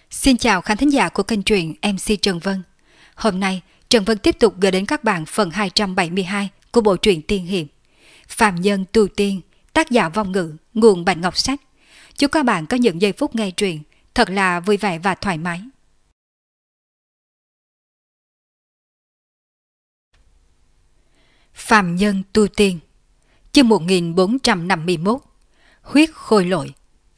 Xin chào khán thính giả của kênh truyện MC Trần Vân. Hôm nay, Trần Vân tiếp tục gửi đến các bạn phần 272 của bộ truyện tiên hiệp Phàm Nhân Tu Tiên, tác giả Vong Ngữ, nguồn Bạch Ngọc Sách. Chúc các bạn có những giây phút nghe truyện thật là vui vẻ và thoải mái. Phàm Nhân Tu Tiên, chương 1451, Huyết Khôi Lỗi.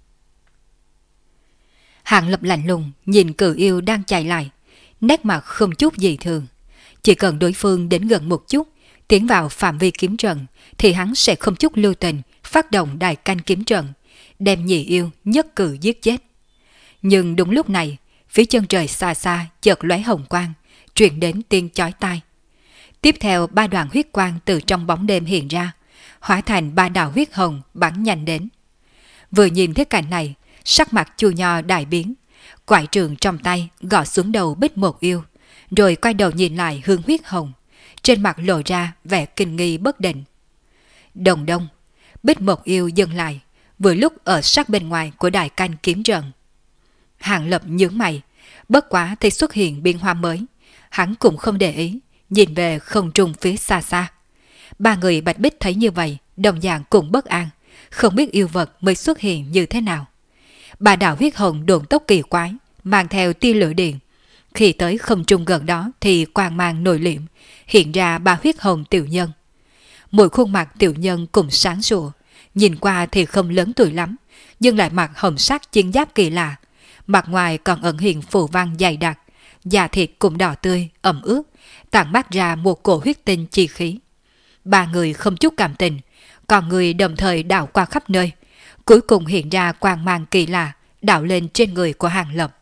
Hạng Lập lạnh lùng nhìn Cự Yêu đang chạy lại, nét mặt không chút gì thường. Chỉ cần đối phương đến gần một chút, tiến vào phạm vi kiếm trận, thì hắn sẽ không chút lưu tình phát động đại canh kiếm trận, đem Nhị Yêu nhất cử giết chết. Nhưng đúng lúc này, phía chân trời xa xa chợt lóe hồng quang, truyền đến tiếng chói tai. Tiếp theo 3 đoạn huyết quang từ trong bóng đêm hiện ra, hóa thành 3 đạo huyết hồng bắn nhanh đến. Vừa nhìn thấy cảnh này, sắc mặt Chu Nho đại biến, quải trường trong tay gõ xuống đầu Bích Một Yêu, rồi quay đầu nhìn lại hướng huyết hồng, trên mặt lộ ra vẻ kinh nghi bất định. Đồng đông, Bích Một Yêu dừng lại, vừa lúc ở sát bên ngoài của đại canh kiếm trận. Hạng Lập nhướng mày, bất quá thấy xuất hiện biến hóa mới, hắn cũng không để ý, nhìn về không trung phía xa xa. 3 người Bạch Bích thấy như vậy, đồng dạng cũng bất an, không biết yêu vật mới xuất hiện như thế nào. 3 đạo huyết hồng độn tốc kỳ quái, mang theo tia lửa điện. Khi tới không trung gần đó thì quang mang nổi liệm, hiện ra 3 huyết hồng tiểu nhân. Mỗi khuôn mặt tiểu nhân cùng sáng sủa, nhìn qua thì không lớn tuổi lắm, nhưng lại mặc hồng sắc chiến giáp kỳ lạ. Mặt ngoài còn ẩn hiện phù văn dày đặc, da thịt cũng đỏ tươi, ẩm ướt, tản mát ra một cổ huyết tinh chi khí. 3 người không chút cảm tình, còn người đồng thời đảo qua khắp nơi, cuối cùng hiện ra quang mang kỳ lạ, đảo lên trên người của Hạng Lập.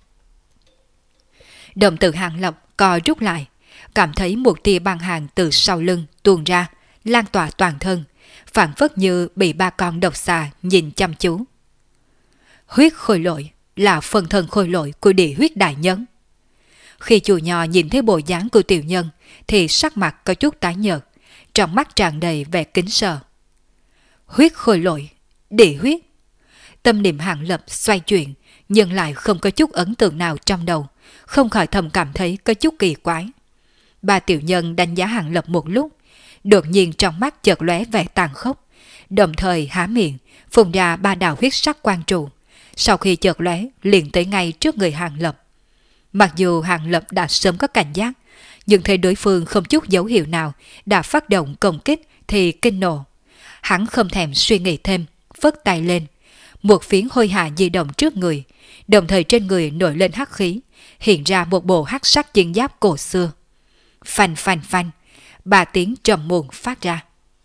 Đồng tử Hạng Lập co rút lại, cảm thấy một tia băng hàng từ sau lưng tuôn ra, lan tỏa toàn thân, phảng phất như bị 3 con độc xà nhìn chăm chú. Huyết khôi lỗi là phần thân khôi lỗi của địa huyết đại nhân. Khi Chu Nho nhìn thấy bộ dáng của tiểu nhân thì sắc mặt có chút tái nhợt, trong mắt tràn đầy vẻ kính sợ. Huyết khôi lỗi, địa huyết. Tâm niệm Hạng Lập xoay chuyển, nhưng lại không có chút ấn tượng nào trong đầu, không khỏi thầm cảm thấy có chút kỳ quái. 3 tiểu nhân đánh giá Hạng Lập một lúc, đột nhiên trong mắt chợt lóe vẻ tàn khốc, đồng thời há miệng phun ra 3 đạo huyết sắc quang trụ, sau khi chợt lóe liền tới ngay trước người Hạng Lập. Mặc dù Hạng Lập đã sớm có cảnh giác, nhưng thấy đối phương không chút dấu hiệu nào đã phát động công kích thì kinh nộ. Hắn không thèm suy nghĩ thêm, phất tay lên, một phiến hôi hà di động trước người, đồng thời trên người nổi lên hắc khí, hiện ra một bộ hắc sắc chiến giáp cổ xưa. Phanh phanh phanh, 3 tiếng trầm muộn phát ra.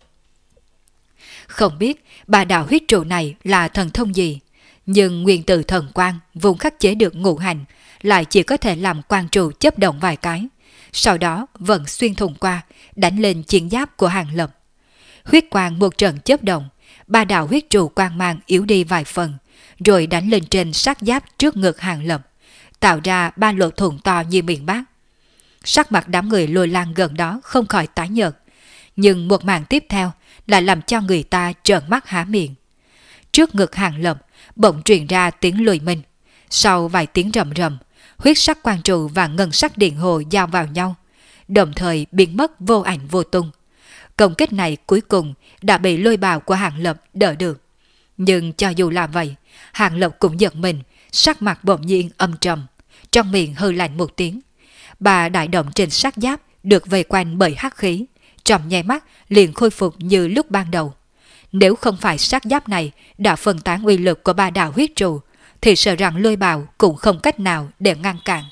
Không biết 3 đạo huyết trụ này là thần thông gì, nhưng nguyên tử thần quang vùng khắc chế được ngũ hành, lại chỉ có thể làm quang trụ chớp động vài cái, sau đó vẫn xuyên thủng qua, đánh lên chiến giáp của Hạng Lập. Huyết quang một trận chớp động, 3 đạo huyết trụ quang mang yếu đi vài phần, rồi đánh lên trên sát giáp trước ngực Hạng Lập, tạo ra 3 lỗ thủng to như miệng bát. Sắc mặt đám người lôi lan gần đó không khỏi tái nhợt, nhưng một màn tiếp theo lại làm cho người ta trợn mắt há miệng. Trước ngực Hạng Lập bỗng truyền ra tiếng lùi minh, sau vài tiếng rầm rầm, huyết sắc quang trụ và ngân sắc điện hồ giao vào nhau, đồng thời biến mất vô ảnh vô tung. Công kích này cuối cùng đã bị lôi bào của Hạng Lập đỡ được. Nhưng cho dù là vậy, Hạng Lập cũng giật mình, sắc mặt bỗng nhiên âm trầm, trong miệng hừ lạnh một tiếng. 3 đại động trên sát giáp được vây quanh bởi hắc khí, trong nháy mắt liền khôi phục như lúc ban đầu. Nếu không phải sát giáp này đã phân tán uy lực của 3 đạo huyết trụ, thì sợ rằng lôi bào cũng không cách nào để ngăn cản.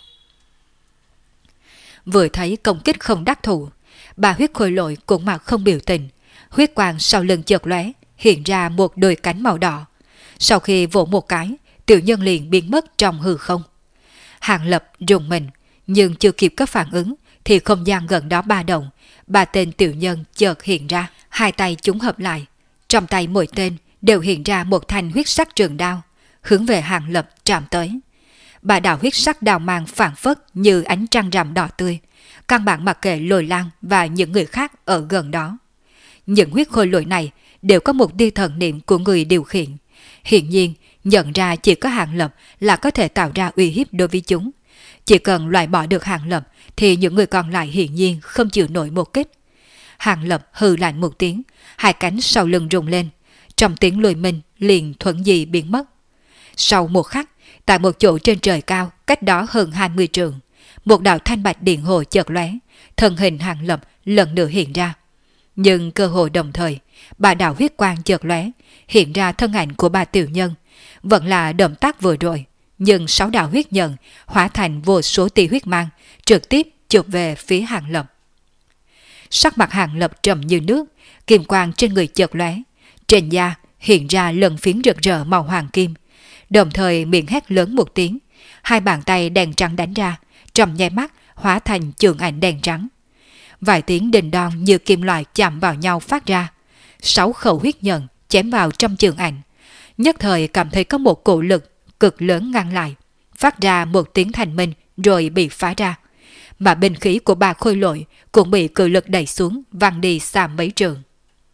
Vừa thấy công kích không đắc thủ, 3 huyết khôi lỗi cũng mặt không biểu tình, huyết quang sau lưng chợt lóe, hiện ra một đôi cánh màu đỏ. Sau khi vỗ một cái, tiểu nhân liền biến mất trong hư không. Hạng Lập rùng mình, nhưng chưa kịp có phản ứng thì không gian gần đó ba động, 3 tên tiểu nhân chợt hiện ra, 2 tay chúng hợp lại, trong tay mỗi tên đều hiện ra một thanh huyết sắc trường đao, hướng về Hạng Lập chạm tới. 3 đạo huyết sắc đao mang phảng phất như ánh trăng rằm đỏ tươi, căn bản mặc kệ Lôi Lan và những người khác ở gần đó. Những huyết khôi lỗi này đều có một tia thần niệm của người điều khiển. Hiển nhiên, Nhận ra chỉ có Hàng Lập là có thể tạo ra uy hiếp đối với chúng. Chỉ cần loại bỏ được Hàng Lập thì những người còn lại hiển nhiên không chịu nổi một kích. Hàng Lập hừ lạnh một tiếng, hai cánh sau lưng rung lên. Trong tiếng lùi mình liền thuận dị biến mất. Sau một khắc, tại một chỗ trên trời cao cách đó hơn 20 trượng, một đạo thanh bạch điện hồ chợt lóe, thân hình Hàng Lập lần nữa hiện ra. Nhưng cơ hội đồng thời, ba đạo huyết quang chợt lóe, hiện ra thân ảnh của ba tiểu nhân, vẫn là động tác vừa rồi, nhưng 6 đạo huyết nhận hóa thành vô số tia huyết mang, trực tiếp chụp về phía Hàng Lập. Sắc mặt Hàng Lập trầm như nước, kim quang trên người chợt lóe, trên da hiện ra lân phiến rực rỡ màu hoàng kim, đồng thời miệng hét lớn một tiếng, hai bàn tay đèn trắng đánh ra, trong nháy mắt hóa thành chưởng ảnh đèn trắng. Vài tiếng đình đon như kim loại chạm vào nhau phát ra, 6 khẩu huyết nhận chém vào trong chưởng ảnh, nhất thời cảm thấy có một cổ lực cực lớn ngăn lại, phát ra một tiếng thanh minh rồi bị phá ra, mà binh khí của ba khôi lỗi cũng bị cự lực đẩy xuống, văng đi xa mấy trượng.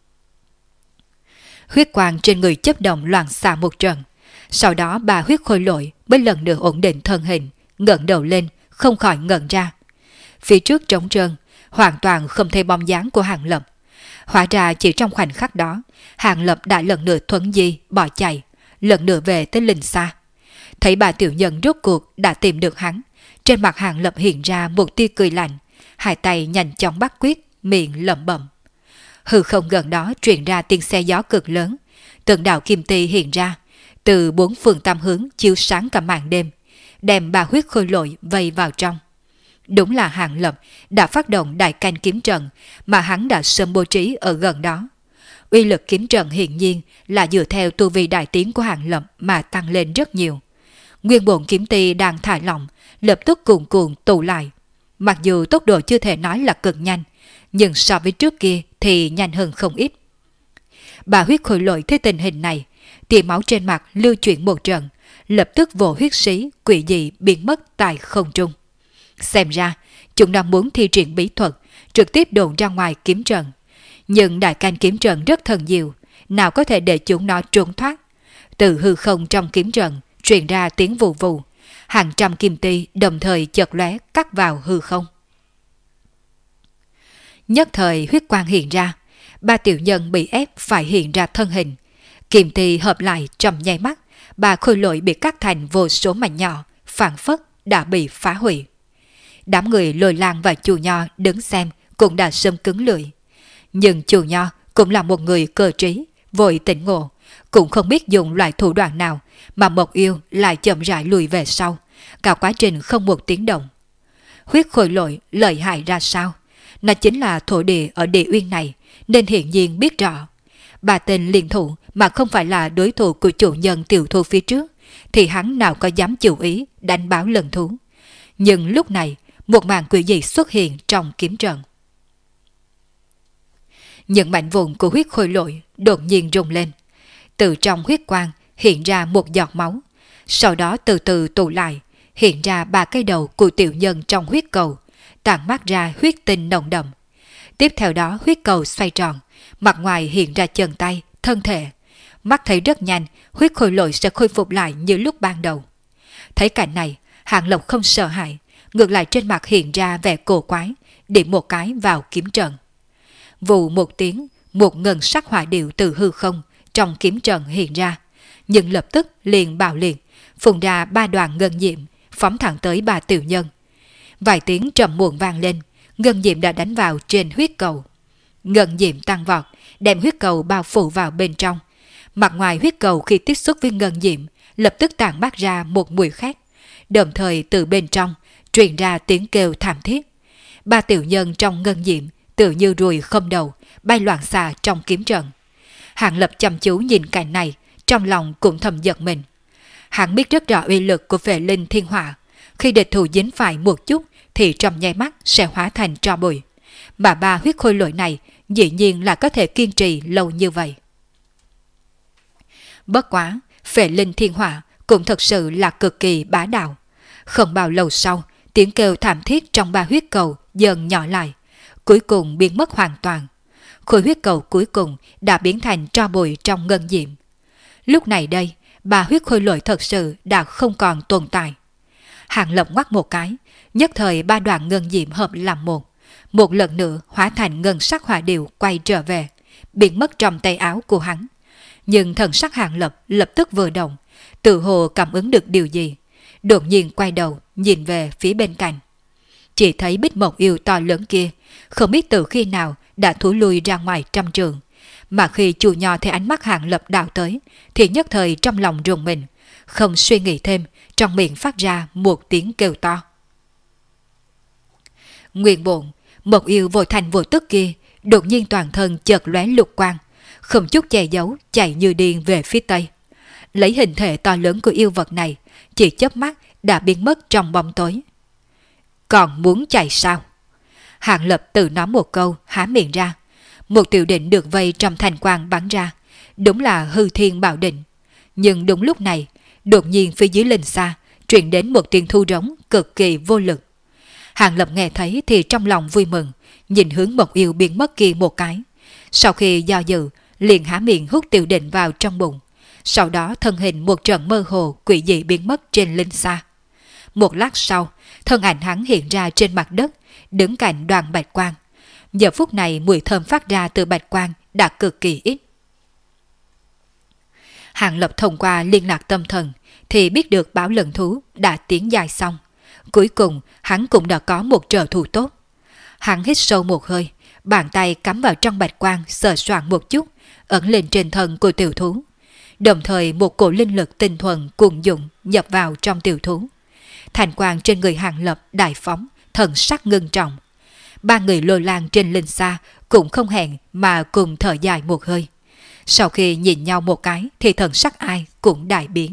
Huyết quang trên người chớp động loạn xạ một trận, sau đó ba huyết khôi lỗi mới lần nữa ổn định thân hình, ngẩng đầu lên, không khỏi ngẩn ra. Phía trước trống trơn, hoàn toàn không thấy bóng dáng của Hàng Lập. Hóa ra chỉ trong khoảnh khắc đó, Hàng Lập đã lần nữa thuấn di bỏ chạy, lần nữa về tới linh xa. Thấy bà tiểu nhân rốt cuộc đã tìm được hắn, trên mặt Hàng Lập hiện ra một tia cười lạnh, hai tay nhanh chóng bắt quyết, miệng lẩm bẩm. Hư không gần đó truyền ra tiếng xe gió cực lớn, từng đạo kim ti hiện ra, từ 4 phương tam hướng chiếu sáng cả màn đêm, đem ba huyết khôi lỗi vây vào trong. Đúng là Hàng Lập đã phát động đại canh kiếm trận mà hắn đã sớm bố trí ở gần đó. Uy lực kiếm trận hiển nhiên là dựa theo tu vi đại tiến của Hàng Lập mà tăng lên rất nhiều. Nguyên bổn kiếm ti đang thả lỏng, lập tức cuồn cuộn tụ lại. Mặc dù tốc độ chưa thể nói là cực nhanh, nhưng so với trước kia thì nhanh hơn không ít. Bà huyết khôi lỗi thấy tình hình này, tia máu trên mặt lưu chuyển một trận, lập tức vồ huyết sĩ quỷ dị biến mất tại không trung. Xem ra, chúng đang muốn thi triển bí thuật, trực tiếp đồn ra ngoài kiếm trận. Nhưng đại canh kiếm trận rất thần diệu, nào có thể để chúng nó trốn thoát. Từ hư không trong kiếm trận truyền ra tiếng vù vù, hàng trăm kim ti đồng thời chợt lóe cắt vào hư không. Nhất thời huyết quang hiện ra, ba tiểu nhân bị ép phải hiện ra thân hình. Kim ti hợp lại trong nháy mắt, ba khôi lỗi bị cắt thành vô số mảnh nhỏ, phảng phất đã bị phá hủy. Đám người Lôi Lang và Chu Nho đứng xem cũng đã sớm cứng lưỡi. Nhưng Chu Nho cũng là một người cơ trí, vội tỉnh ngộ, cũng không biết dùng loại thủ đoạn nào mà Mộc Yêu lại chậm rãi lùi về sau, cả quá trình không một tiếng động. Huyết khôi lỗi lợi hại ra sao? Nó chính là thổ địa ở địa uyên này, nên hiển nhiên biết rõ. Bà tên liên thủ mà không phải là đối thủ của chủ nhân tiểu thu phía trước, thì hắn nào có dám chịu ý đánh báo lần thú. Nhưng lúc này, một màn quỷ dị xuất hiện trong kiếm trận. Những mảnh vụn của huyết khôi lỗi đột nhiên rung lên. Từ trong huyết quang hiện ra một giọt máu, sau đó từ từ tụ lại, hiện ra ba cái đầu của tiểu nhân trong huyết cầu, tản mát ra huyết tinh nồng đậm. Tiếp theo đó huyết cầu xoay tròn, mặt ngoài hiện ra chân tay, thân thể. Mắt thấy rất nhanh, huyết khôi lỗi sẽ khôi phục lại như lúc ban đầu. Thấy cảnh này, Hàng Lập không sợ hãi, ngược lại trên mặt hiện ra vẻ cổ quái, điểm một cái vào kiếm trận. Vù một tiếng, một ngân sắc hỏa điệu từ hư không trong kiếm trận hiện ra, nhưng lập tức liền bạo liệt, phun ra ba đoàn ngân diệm, phóng thẳng tới ba tiểu nhân. Vài tiếng trầm muộn vang lên, ngân diệm đã đánh vào trên huyết cầu. Ngân diệm tăng vọt, đem huyết cầu bao phủ vào bên trong. Mặt ngoài huyết cầu khi tiếp xúc với ngân diệm, lập tức tản mát ra một mùi khác, đồng thời từ bên trong truyền ra tiếng kêu thảm thiết. Ba tiểu nhân trong ngân diệm tự như ruồi không đầu, bay loạn xạ trong kiếm trận. Hàng Lập chăm chú nhìn cảnh này, trong lòng cũng thầm giật mình. Hắn biết rất rõ uy lực của Phệ Linh Thiên Hỏa, khi địch thủ dính phải một chút thì trong nháy mắt sẽ hóa thành tro bụi. Mà ba huyết khôi lỗi này dĩ nhiên là có thể kiên trì lâu như vậy. Bất quá, Phệ Linh Thiên Hỏa cũng thật sự là cực kỳ bá đạo. Không bao lâu sau, tiếng kêu thảm thiết trong ba huyết cầu dần nhỏ lại, cuối cùng biến mất hoàn toàn. Khối huyết cầu cuối cùng đã biến thành tro bụi trong ngân diệm. Lúc này đây, bà huyết khôi lỗi thật sự đã không còn tồn tại. Hàng Lập ngoắt một cái, nhất thời ba đoạn ngân diệm hợp làm một lần nữa hóa thành ngân sắc hỏa điệu quay trở về, biến mất trong tay áo của hắn. Nhưng thần sắc Hàng Lập lập tức vừa động, tự hồ cảm ứng được điều gì, đột nhiên quay đầu nhìn về phía bên cạnh. Chỉ thấy Bích Mộc Yêu to lớn kia, không biết từ khi nào đã thối lui ra ngoài trăm trường, mà khi chủ nho thấy ánh mắt Hàng Lập đảo tới, thì nhất thời trong lòng rùng mình, không suy nghĩ thêm, trong miệng phát ra một tiếng kêu to. Nguyên bộn, Mộc Yêu vô thành vô tức kia, đột nhiên toàn thân chợt lóe lục quang, không chút che giấu chạy như điên về phía tây. Lấy hình thể to lớn của yêu vật này, chỉ chớp mắt đã biến mất trong bóng tối. Còn muốn chạy sao? Hàng Lập tự nói một câu, há miệng ra. Một tiểu định được vây trong thành quang bắn ra, đúng là hư thiên bảo định. Nhưng đúng lúc này, đột nhiên phía dưới linh xa truyền đến một tiếng thu rống cực kỳ vô lực. Hàng Lập nghe thấy thì trong lòng vui mừng, nhìn hướng Mộc Yêu biến mất kia một cái. Sau khi do dự, liền há miệng hút tiểu định vào trong bụng. Sau đó thân hình một trận mơ hồ quỷ dị biến mất trên linh xa. Một lát sau, thân ảnh hắn hiện ra trên mặt đất, đứng cạnh Đoàn Bạch Quang. Giờ phút này mùi thơm phát ra từ Bạch Quang đã cực kỳ ít. Hàng Lập thông qua liên lạc tâm thần thì biết được Bảo Lần Thú đã tiến dài xong. Cuối cùng hắn cũng đã có một trợ thủ tốt. Hắn hít sâu một hơi, bàn tay cắm vào trong Bạch Quang sờ soạn một chút, ẩn lên trên thân của tiểu thú. Đồng thời một cổ linh lực tinh thuần cuồng dụng nhập vào trong tiểu thú. Thành quang trên người Hàng Lập đại phóng, thần sắc ngưng trọng. Ba người lôi lang trên linh xa cũng không hẹn mà cùng thở dài một hơi. Sau khi nhìn nhau một cái thì thần sắc ai cũng đại biến.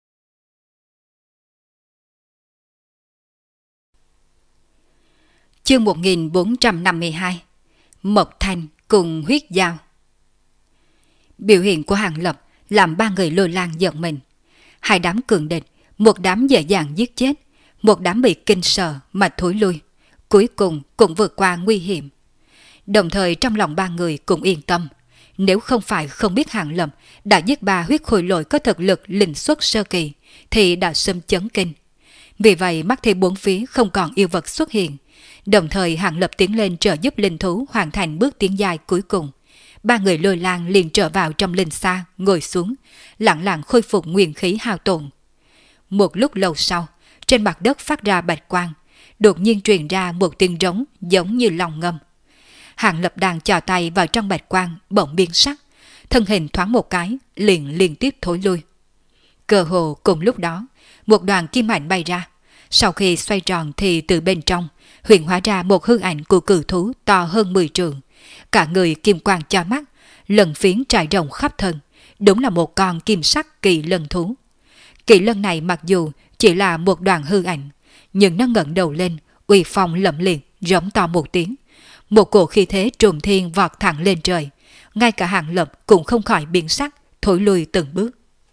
Chương 1452 Mộc Thanh cùng huyết dao. Biểu hiện của Hàng Lập làm ba người lôi lang giận mình. Hai đám cường địch, một đám dễ dàng giết chết, một đám bị kinh sợ mà thối lui, cuối cùng cũng vượt qua nguy hiểm. Đồng thời trong lòng ba người cũng yên tâm, nếu không phải không biết Hàng Lập đã giết ba huyết khôi lỗi có thực lực linh xuất sơ kỳ thì đã sớm chấn kinh. Vì vậy mắt thấy bốn phía không còn yêu vật xuất hiện, đồng thời Hàng Lập tiến lên trợ giúp linh thú hoàn thành bước tiến dài cuối cùng. Ba người lôi lang liền trở vào trong linh xa, ngồi xuống, lặng lặng khôi phục nguyên khí hao tổn. Một lúc lâu sau, trên mặt đất phát ra bạch quang, đột nhiên truyền ra một tiếng rống giống như lòng ngâm. Hàng Lập đang chà tay vào trong bạch quang bỗng biến sắc, thân hình thoáng một cái liền liên tiếp thối lui. Cơ hồ cùng lúc đó, một đoàn kim ảnh bay ra, sau khi xoay tròn thì từ bên trong hiện hóa ra một hư ảnh của cự thú to hơn 10 trượng, cả người kim quang chói mắt, lân phiến trải rộng khắp thân, đúng là một con kim sắc kỳ lân thú. Kỳ lân này mặc dù chỉ là một đoàn hư ảnh, nhưng nó ngẩng đầu lên, uy phong lẫm liệt, rống to một tiếng, một cổ khí thế trùng thiên vọt thẳng lên trời, ngay cả Hàng Lập cũng không khỏi biến sắc, thối lui từng bước.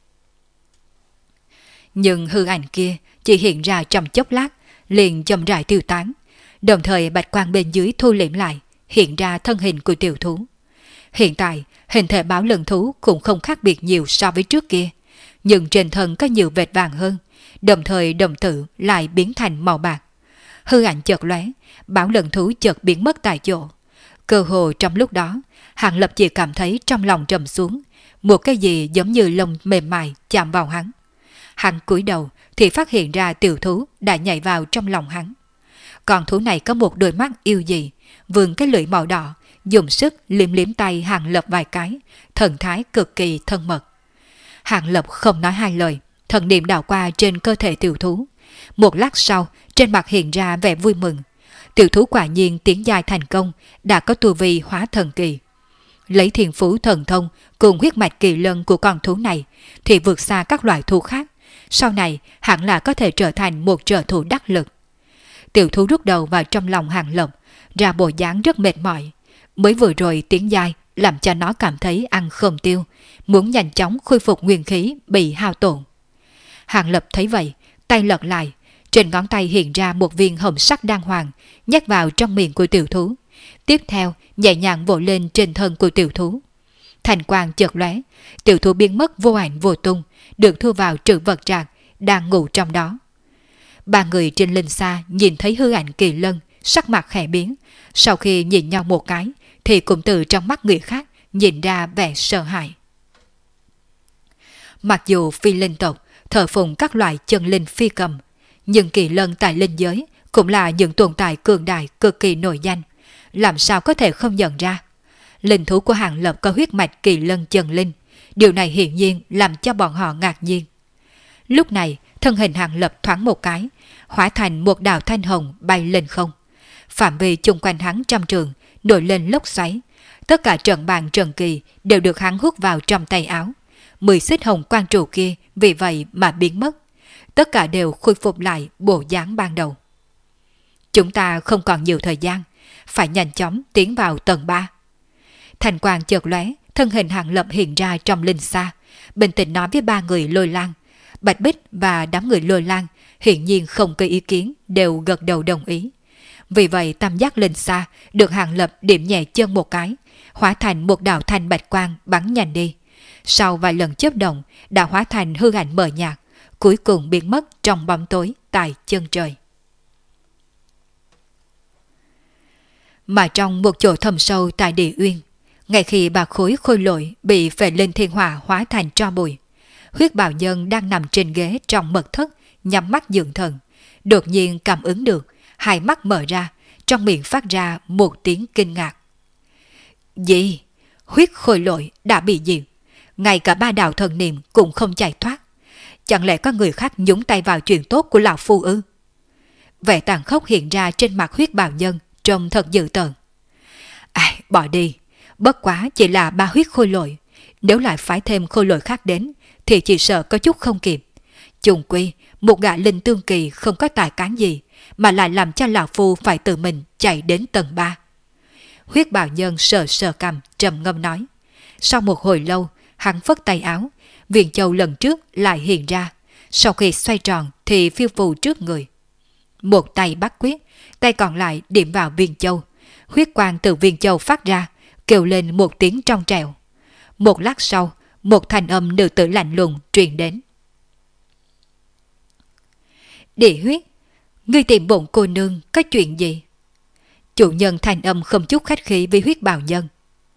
Nhưng hư ảnh kia chỉ hiện ra trong chốc lát, liền chậm rãi tiêu tán, đồng thời bạch quang bên dưới thu liễm lại, hiện ra thân hình của tiểu thú. Hiện tại, hình thể Bảo Lần Thú cũng không khác biệt nhiều so với trước kia, nhưng trên thân có nhiều vệt vàng hơn, đồng thời đồng tử lại biến thành màu bạc. Hư ảnh chợt lóe, Bảo Lần Thú chợt biến mất tại chỗ. Cơ hồ trong lúc đó, Hàng Lập chỉ cảm thấy trong lòng trầm xuống, một cái gì giống như lông mềm mại chạm vào hắn. Hắn cúi đầu thì phát hiện ra tiểu thú đã nhảy vào trong lòng hắn. Con thú này có một đôi mắt yêu dị, vươn cái lưỡi màu đỏ, dùng sức liếm liếm tay Hàng Lập vài cái, thần thái cực kỳ thân mật. Hàng Lập không nói hai lời, thần niệm đảo qua trên cơ thể tiểu thú. Một lát sau, trên mặt hiện ra vẻ vui mừng. Tiểu thú quả nhiên tiến dài thành công, đã có tu vi hóa thần kỳ. Lấy thiên phú thần thông cùng huyết mạch kỳ lân của con thú này thì vượt xa các loại thú khác. Sau này hẳn là có thể trở thành một trợ thủ đắc lực. Tiểu thú rút đầu vào trong lòng Hàng Lập, ra bộ dáng rất mệt mỏi. Mới vừa rồi tiến dài làm cho nó cảm thấy ăn không tiêu, muốn nhanh chóng khôi phục nguyên khí bị hao tổn. Hàng Lập thấy vậy, tay lật lại, trên ngón tay hiện ra một viên hồng sắc đan hoàng, nhét vào trong miệng của tiểu thú. Tiếp theo nhẹ nhàng vỗ lên trên thân của tiểu thú. thành quang chợt lóe, tiểu thú biến mất vô ảnh vô tung, được thu vào trữ vật trạc đang ngủ trong đó. Ba người trên linh xa nhìn thấy hư ảnh Kỳ Lân, sắc mặt khẽ biến, sau khi nhìn nhau một cái thì cũng từ trong mắt người khác nhìn ra vẻ sợ hãi. Mặc dù phi linh tộc thờ phụng các loại chân linh phi cầm, nhưng Kỳ Lân tại linh giới cũng là những tồn tại cường đại cực kỳ nổi danh, làm sao có thể không nhận ra. Linh thú của Hàng Lập có huyết mạch Kỳ Lân chân linh, điều này hiển nhiên làm cho bọn họ ngạc nhiên. Lúc này, thân hình Hàng Lập thoáng một cái, hóa thành một đạo thanh hồng bay lên không. Phạm vi chung quanh hắn trăm trường nổi lên lốc xoáy, tất cả trận bàn trận kỳ đều được hắn hút vào trong tay áo. 10 xích hồng quang trụ kia vì vậy mà biến mất, tất cả đều khôi phục lại bộ dáng ban đầu. Chúng ta không còn nhiều thời gian, phải nhanh chóng tiến vào tầng 3. Thành quang chợt lóe, thân hình Hàng Lập hiện ra trong linh xa, bình tĩnh nói với ba người Lôi Lang. Bạch Bích và đám người Lôi Lang hiển nhiên không có ý kiến, đều gật đầu đồng ý. Vì vậy tam giác linh xa được Hàng Lập điểm nhẹ chân một cái, hóa thành một đạo thanh bạch quang bắn nhanh đi. Sau vài lần chớp động đã hóa thành hư ảnh mờ nhạt, cuối cùng biến mất trong bóng tối tại chân trời. Mà trong một chỗ thầm sâu tại địa uyên, ngay khi bà khối khôi lỗi bị phệ linh thiên hỏa hóa thành tro bụi, huyết bào nhân đang nằm trên ghế trong mật thất nhắm mắt dưỡng thần, đột nhiên cảm ứng được, hai mắt mở ra, trong miệng phát ra một tiếng kinh ngạc. Gì? Huyết khôi lỗi đã bị diệt, ngay cả ba đạo thần niệm cũng không chạy thoát. Chẳng lẽ có người khác nhúng tay vào chuyện tốt của lão phu ư? Vẻ tàn khốc hiện ra trên mặt huyết bào nhân, trông thật dữ tợn. Bỏ đi, bất quá chỉ là 3 huyết khôi lỗi, nếu lại phái thêm khôi lỗi khác đến thì chỉ sợ có chút không kịp. Chung quy, một gã linh tương kỳ không có tài cán gì mà lại làm cho lão phu phải tự mình chạy đến tầng 3. Huyết bào nhân sờ sờ cằm trầm ngâm nói. Sau một hồi lâu, hắn phất tay áo, viên châu lần trước lại hiện ra, sau khi xoay tròn thì phiêu phù trước người. Một tay bắt quyết, tay còn lại điểm vào viên châu, huyết quang từ viên châu phát ra, kêu lên một tiếng trong trẻo. Một lát sau, một thanh âm nữ tử lạnh lùng truyền đến. Địa huyết, ngươi tìm bổn cô nương có chuyện gì? Chủ nhân thanh âm không chút khách khí với huyết bào nhân.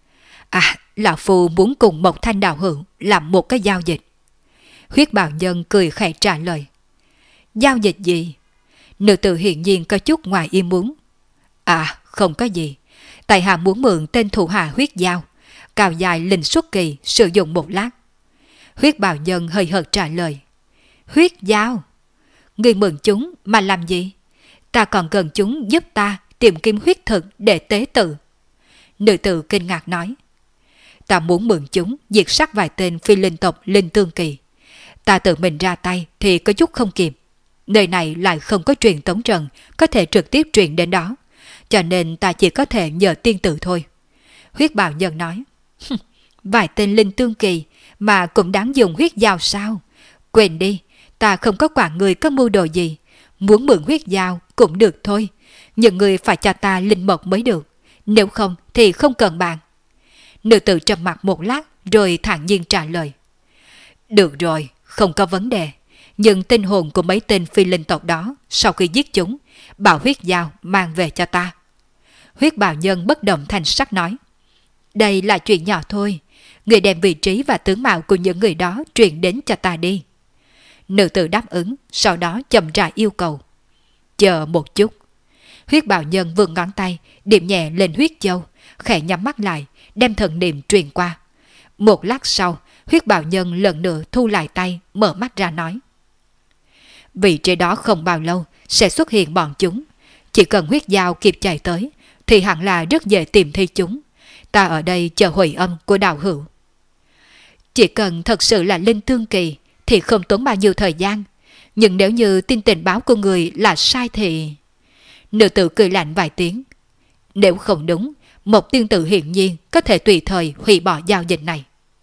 Lão phu muốn cùng một thanh đạo hữu làm một cái giao dịch. Huyết bào nhân cười khẽ trả lời. Giao dịch gì? Nữ tử hiển nhiên có chút ngoài ý muốn. Không có gì. Tại hạ muốn mượn tên thủ hạ huyết giao, cao dài linh xuất kỳ sử dụng một lát. Huyết bào nhân hơi hợt trả lời. Huyết giao? Ngươi mượn chúng mà làm gì? Ta còn cần chúng giúp ta tìm kiếm huyết thực để tế tự. Nữ tử kinh ngạc nói. Ta muốn mượn chúng diệt sát vài tên phi linh tộc linh tương kỳ. Ta tự mình ra tay thì có chút không kịp. Nơi này lại không có truyền tống trận có thể trực tiếp truyền đến đó, cho nên ta chỉ có thể nhờ tiên tử thôi. Huyết bào nhân nói. Vài tên linh tương kỳ mà cũng đáng dùng huyết giao sao? Quên đi, ta không có quản người có mưu đồ gì. Muốn mượn huyết giao cũng được thôi, nhưng người phải cho ta linh mộc mới được, nếu không thì không cần bàn. Nữ tử trầm mặc một lát rồi thản nhiên trả lời. Được rồi, không có vấn đề, nhưng tinh hồn của mấy tên phi linh tộc đó sau khi giết chúng, bảo huyết giao mang về cho ta. Huyết bào nhân bất động thanh sắc nói. Đây là chuyện nhỏ thôi, người đem vị trí và tướng mạo của những người đó truyền đến cho ta đi. Nữ tử đáp ứng, sau đó chậm rãi yêu cầu. Chờ một chút. Huyết bào nhân vươn ngón tay, điểm nhẹ lên huyết châu, khẽ nhắm mắt lại, đem thần niệm truyền qua. Một lát sau, huyết bào nhân lần nữa thu lại tay, mở mắt ra nói. Vị trí đó không bao lâu sẽ xuất hiện bọn chúng. Chỉ cần huyết giao kịp chạy tới, thì hẳn là rất dễ tìm thấy chúng. Ta ở đây chờ hồi âm của đạo hữu. Chỉ cần thật sự là linh tương kỳ thì không tốn bao nhiêu thời gian. Nhưng nếu như tin tình báo của người là sai thì... Nữ tử cười lạnh vài tiếng. Nếu không đúng, một tiên tử hiển nhiên có thể tùy thời hủy bỏ giao dịch này.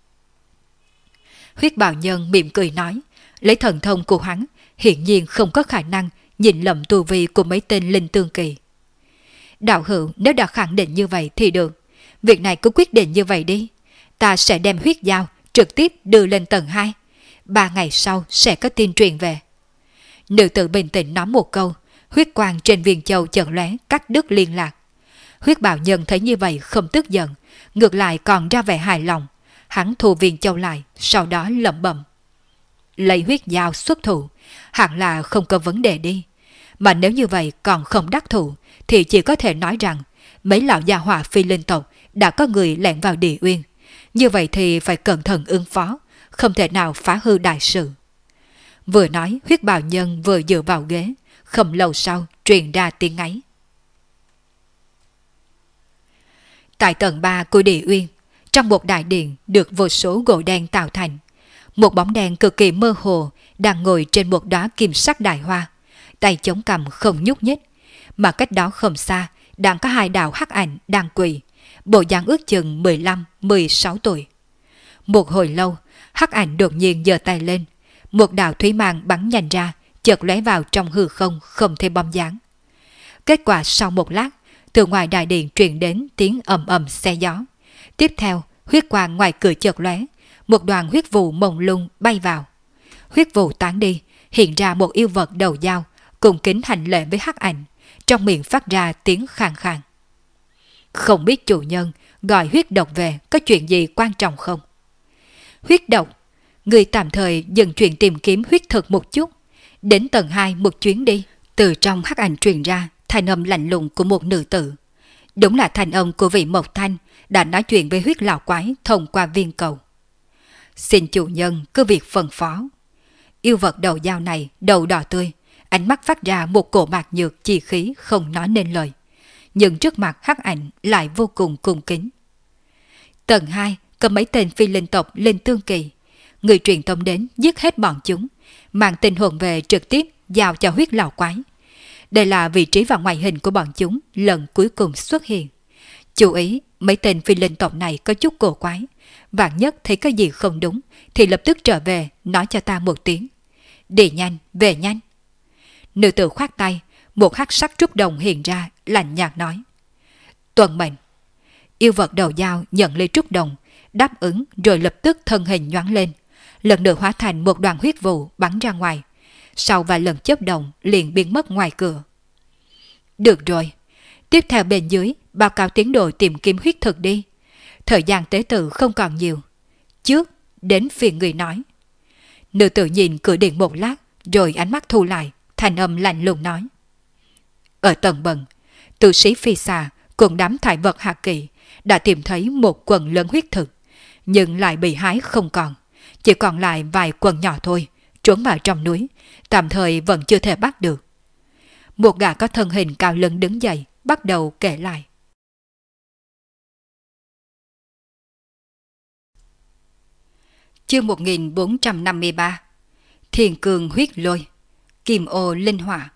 Huyết bào nhân mỉm cười nói, lấy thần thông của hắn, hiển nhiên không có khả năng nhìn lầm tu vi của mấy tên linh tương kỳ. Đạo hữu nếu đã khẳng định như vậy thì được, việc này cứ quyết định như vậy đi. ta sẽ đem huyết dao trực tiếp đưa lên tầng 2. 3 ngày sau sẽ có tin truyền về. Nữ tử bình tĩnh nói một câu, huyết quang trên viên châu chợt lóe cắt đứt liên lạc. Huyết bào nhân thấy như vậy không tức giận, ngược lại còn ra vẻ hài lòng. Hắn thu viên châu lại, sau đó lẩm bẩm: lấy huyết dao xuất thủ, hẳn là không có vấn đề đi. Mà nếu như vậy còn không đắc thủ, thì chỉ có thể nói rằng mấy lão gia hỏa phi linh tộc đã có người lẻn vào địa uyên. Như vậy thì phải cẩn thận ứng phó, không thể nào phá hư đại sự. Vừa nói, huyết bào nhân vừa dựa vào ghế, không lâu sau truyền ra tiếng ấy. Tại tầng 3 của địa uyên, trong một đại điện được vô số gỗ đen tạo thành, một bóng đen cực kỳ mơ hồ đang ngồi trên một đóa kim sắc đại hoa, tay chống cằm không nhúc nhích, mà cách đó không xa đang có 2 đạo hắc ảnh đang quỳ, bộ dáng ước chừng 15-16 tuổi. Một hồi lâu, hắc ảnh đột nhiên giơ tay lên, một đạo thủy mang bắn nhanh ra, chợt lóe vào trong hư không không thêm bóng dáng. Kết quả sau một lát, từ ngoài đại điện truyền đến tiếng ầm ầm xe gió. Tiếp theo, huyết quang ngoài cửa chợt lóe, một đoàn huyết vụ mông lung bay vào. Huyết vụ tán đi, hiện ra một yêu vật đầu dao, cùng kính hành lễ với hắc ảnh, trong miệng phát ra tiếng khàn khàn. Không biết chủ nhân gọi huyết độc về có chuyện gì quan trọng không? Huyết độc, người tạm thời dừng chuyện tìm kiếm huyết thực một chút, đến tầng 2 một chuyến đi. Từ trong hắc ảnh truyền ra thanh âm lạnh lùng của một nữ tử. Đúng là thanh âm của vị Mộc Thanh đã nói chuyện với huyết lão quái thông qua viên cầu. Xin chủ nhân cứ việc phân phó. Yêu vật đầu dao này đầu đỏ tươi, ánh mắt phát ra một cổ mạc nhược chi khí không nói nên lời, nhưng trước mặt hắc ảnh lại vô cùng cung kính. Tầng 2 có mấy tên phi linh tộc lên tương kỳ, người truyền tống đến giết hết bọn chúng, mang tinh hồn về trực tiếp giao cho huyết lão quái. Đây là vị trí và ngoại hình của bọn chúng lần cuối cùng xuất hiện. Chú ý, mấy tên phi linh tộc này có chút cổ quái, vạn nhất thấy cái gì không đúng thì lập tức trở về nói cho ta một tiếng. Đi nhanh, về nhanh. Nữ tử khoát tay, một hắc sắc trúc đồng hiện ra, lạnh nhạt nói: tuân mệnh. Yêu vật đầu dao nhận lấy trúc đồng, đáp ứng rồi lập tức thân hình nhoáng lên, lần nữa hóa thành một đoàn huyết vụ bắn ra ngoài. Sau vài lần chớp động liền biến mất ngoài cửa. Được rồi, tiếp theo bên dưới báo cáo tiến độ tìm kiếm huyết thực đi. Thời gian tế tự không còn nhiều. Trước đến phiền người nói. Nữ tử nhìn cửa điện một lát, rồi ánh mắt thu lại, thanh âm lạnh lùng nói: ở tầng bần, tu sĩ phi xà cùng đám thải vật hạ kỳ đã tìm thấy một quần lớn huyết thực, nhưng lại bị hái không còn, chỉ còn lại vài quần nhỏ thôi, trốn vào trong núi, tạm thời vẫn chưa thể bắt được. Một gã có thân hình cao lớn đứng dậy, bắt đầu kể lại. Chương 1453. Thiên cương huyết lôi, kim ô linh hỏa.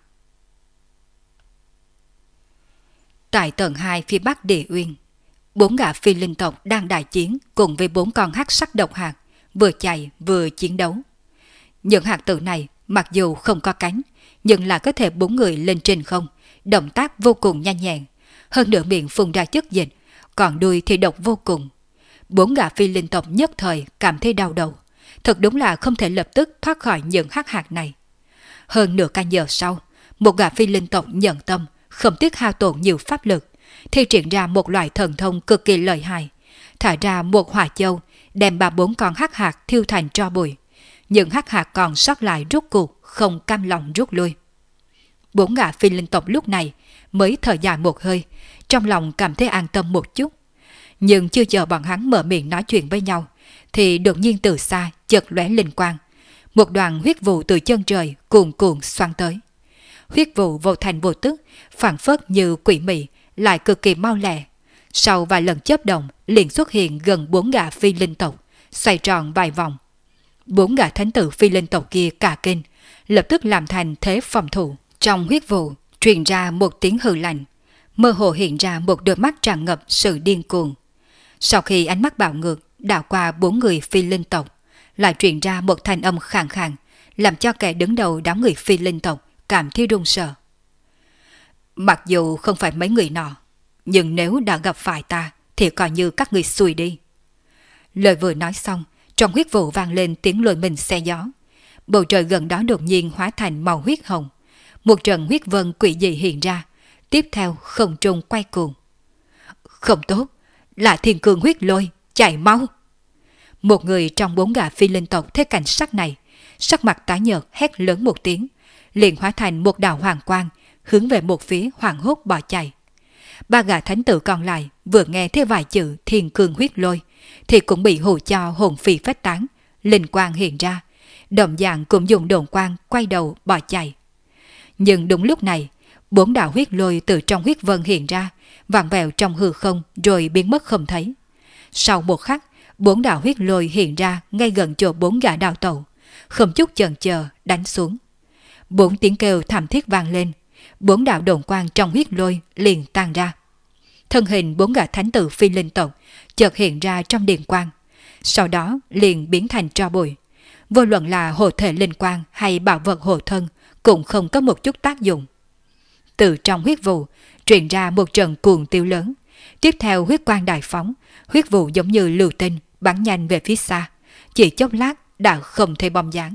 Tại tầng 2 phía bắc địa uyên, 4 gã phi linh tộc đang đại chiến cùng với 4 con hắc sắc độc hạt, vừa chạy vừa chiến đấu. Những hạt tử này mặc dù không có cánh, nhưng là có thể 4 người lên trên không, động tác vô cùng nhanh nhẹn, hơn nữa miệng phun ra chất dịch, còn đuôi thì độc vô cùng. 4 gã phi linh tộc nhất thời cảm thấy đau đầu, thật đúng là không thể lập tức thoát khỏi những hắc hạt này. Hơn nửa canh giờ sau, một gã phi linh tộc nhận tâm, không tiếc hao tổn nhiều pháp lực, thi triển ra một loại thần thông cực kỳ lợi hại, thả ra một hỏa châu, đem 3-4 con hắc hạt thiêu thành tro bụi. Những hắc hạt còn sót lại rút cuộc không cam lòng rút lui. 4 gã phi linh tộc lúc này mới thở dài một hơi, trong lòng cảm thấy an tâm một chút. Nhưng chưa chờ bọn hắn mở miệng nói chuyện với nhau, thì đột nhiên từ xa chợt lóe linh quang, một đoàn huyết vụ từ chân trời cuồn cuộn xoắn tới. Huyết vụ vô thành vô tức, phảng phất như quỷ mị, lại cực kỳ mau lẹ. Sau vài lần chớp động, liền xuất hiện gần 4 gã phi linh tộc, xoay tròn vài vòng. 4 gã thánh tử phi linh tộc kia cả kinh, lập tức làm thành thế phòng thủ. Trong huyết vụ truyền ra một tiếng hừ lạnh, mơ hồ hiện ra một đôi mắt tràn ngập sự điên cuồng. Sau khi ánh mắt bạo ngược đảo qua 4 người phi linh tộc, lại truyền ra một thanh âm khàn khàn, làm cho kẻ đứng đầu đám người phi linh tộc cảm thấy run sợ. Mặc dù không phải mấy người nọ, nhưng nếu đã gặp phải ta thì coi như các người xui đi. Lời vừa nói xong, trong huyết vụ vang lên tiếng lôi mình xe gió. Bầu trời gần đó đột nhiên hóa thành màu huyết hồng. Một trận huyết vân quỷ dị hiện ra, tiếp theo không trung quay cuồng. Không tốt, là thiên cương huyết lôi, chạy mau! Một người trong 4 gã phi linh tộc thấy cảnh sắc này, sắc mặt tái nhợt hét lớn một tiếng, liền hóa thành một đạo hoàng quang, hướng về một phía hoảng hốt bỏ chạy. 3 gã thánh tử còn lại vừa nghe thấy vài chữ thiên cương huyết lôi, thì cũng bị hù cho hồn phi phách tán, linh quang hiện ra, đồng dạng cũng dùng đồn quang quay đầu bỏ chạy. Nhưng đúng lúc này, 4 đạo huyết lôi từ trong huyết vân hiện ra, vặn vẹo trong hư không rồi biến mất không thấy. Sau một khắc, 4 đạo huyết lôi hiện ra ngay gần chỗ 4 gã đạo tẩu, không chút chần chờ đánh xuống. 4 tiếng kêu thảm thiết vang lên, 4 đạo đồn quang trong huyết lôi liền tan ra. Thân hình 4 gã thánh tử phi linh tộc chợt hiện ra trong điện quang, sau đó liền biến thành tro bụi. Vô luận là hộ thể linh quang hay bảo vật hộ thân cũng không có một chút tác dụng. Từ trong huyết vụ truyền ra một trận cuồng tiêu lớn, tiếp theo huyết quang đại phóng, huyết vụ giống như lưu tinh bắn nhanh về phía xa, chỉ chốc lát đã không thấy bóng dáng.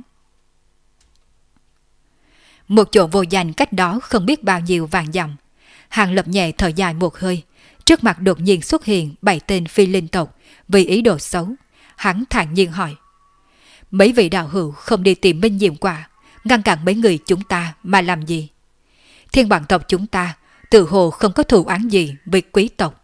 Một chỗ vô danh cách đó không biết bao nhiêu vạn dặm, Hàng Lập nhẹ thở dài một hơi, trước mặt đột nhiên xuất hiện 7 tên phi linh tộc vì ý đồ xấu. Hắn thản nhiên hỏi: mấy vị đạo hữu không đi tìm Minh Diệm Quả, ngăn cản mấy người chúng ta mà làm gì? Thiên Bằng tộc chúng ta tự hồ không có thù oán gì với quý tộc.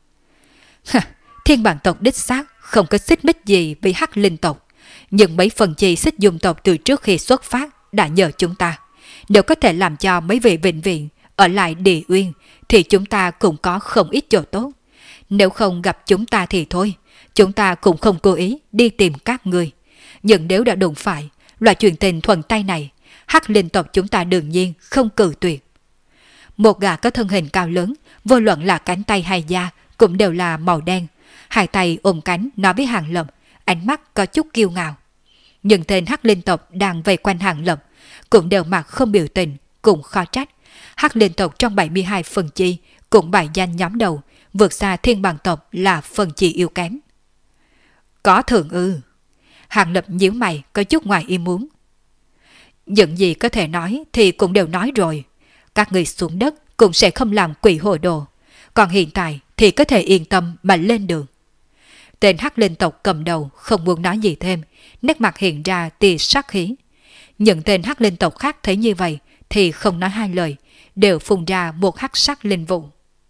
Thiên Bằng tộc đích xác không có xích mích gì với Hắc Linh tộc, nhưng mấy phần chi xích dung tộc từ trước khi xuất phát đã nhờ chúng ta. Nếu có thể làm cho mấy vị vĩnh viễn ở lại Địa Uyên thì chúng ta cũng có không ít chỗ tốt. Nếu không gặp chúng ta thì thôi, chúng ta cũng không cố ý đi tìm các ngươi. Nhưng nếu đã đụng phải loại chuyện tình thuận tay này, Hắc Linh tộc chúng ta đương nhiên không cự tuyệt. Một gã có thân hình cao lớn, vô luận là cánh tay hay da cũng đều là màu đen, hai tay ôm cánh nói với Hàng Lập, ánh mắt có chút kiêu ngạo. Nhưng tên Hắc Linh tộc đang vây quanh Hàng Lập cũng đều mặt không biểu tình, cũng khó trách. Hắc Linh tộc trong 72 phần chi cũng bài danh nhóm đầu, vượt xa Thiên Bằng tộc là phần chi yếu kém. Có thượng ư? Hàng Lập nhíu mày có chút ngoài ý muốn. Những gì có thể nói thì cũng đều nói rồi. Các người xuống đất cũng sẽ không làm quỷ hồ đồ. Còn hiện tại thì có thể yên tâm mà lên đường. Tên Hắc Linh tộc cầm đầu không muốn nói gì thêm, nét mặt hiện ra tia sát khí. Những tên Hắc Linh tộc khác thấy như vậy thì không nói hai lời, đều phun ra một hắc sắc linh vụ.